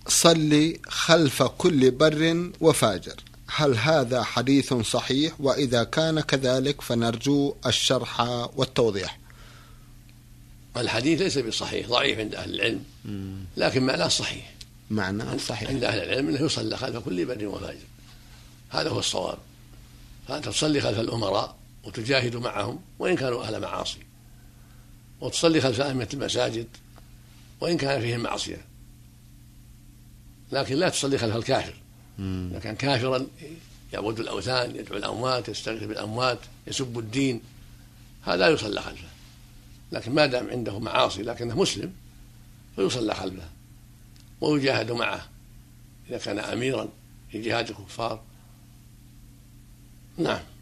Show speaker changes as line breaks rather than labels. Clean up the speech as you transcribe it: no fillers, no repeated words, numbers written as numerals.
صلي خلف كل بر وفاجر، هل هذا حديث صحيح؟ وإذا كان كذلك فنرجو الشرح والتوضيح.
الحديث ليس بصحيح، ضعيف عند أهل العلم، لكن معناه صحيح.
معناه صحيح
عند أهل العلم أنه يصلى خلف كل بر وفاجر، هذا هو الصواب. فأنت تصلي خلف الأمراء وتجاهد معهم وإن كانوا أهل معاصي، وتصلي خلف أئمة المساجد وإن كان فيهم معصية، لكن لا تصلي خلف الكافر. إذا كان كافرا يعبد الأوثان، يدعو الأموات، يستغيث بالأموات، يسب الدين، هذا يصلى خلفه. لكن ما دام عنده معاصي لكنه مسلم فيصلى خلفه ويجاهد معه إذا كان أميرا في جهاد الكفار. نعم.